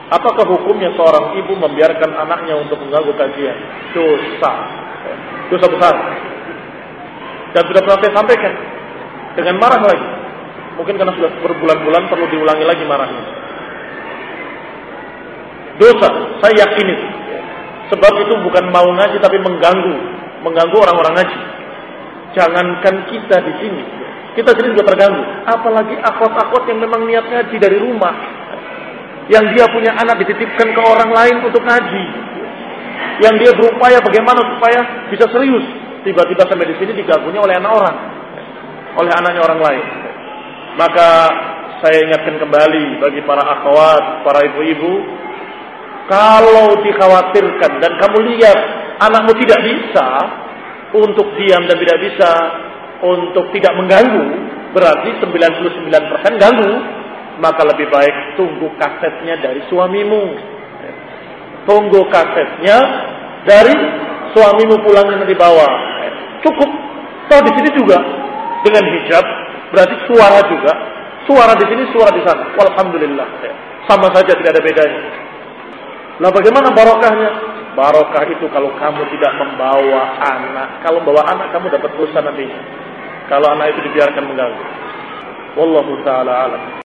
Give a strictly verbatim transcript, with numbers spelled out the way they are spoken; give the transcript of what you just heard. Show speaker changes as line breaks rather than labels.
Apakah hukumnya seorang ibu membiarkan anaknya untuk mengganggu kajian? Dosa. Dosa besar. Dan sudah pernah saya sampaikan. Dengan marah lagi. Mungkin karena sudah berbulan-bulan perlu diulangi lagi marahnya. Dosa, saya yakin itu. Sebab itu bukan mau ngaji tapi mengganggu. Mengganggu orang-orang ngaji. Jangankan kita di sini. Kita sendiri juga terganggu. Apalagi akhwat-akhwat yang memang niat ngaji dari rumah. Yang dia punya anak dititipkan ke orang lain untuk ngaji. Yang dia berupaya bagaimana supaya bisa serius. Tiba-tiba sampai di sini diganggunya oleh anak orang. Oleh anaknya orang lain. Maka saya ingatkan kembali bagi para akhwat, para ibu-ibu. Kalau dikhawatirkan dan kamu lihat anakmu tidak bisa untuk diam dan tidak bisa untuk tidak mengganggu, berarti sembilan puluh sembilan persen ganggu, maka lebih baik tunggu kasetnya dari suamimu. Tunggu kasetnya dari suamimu pulang yang dibawa. Cukup. Toh di sini juga dengan hijab, berarti suara juga. Suara di sini, suara di sana. Walhamdulillah. Sama saja, tidak ada bedanya. Nah bagaimana barokahnya? Barokah itu kalau kamu tidak membawa anak. Kalau bawa anak kamu dapat dosa nantinya. Kalau anak itu dibiarkan mengganggu. Wallahu ta'ala alam.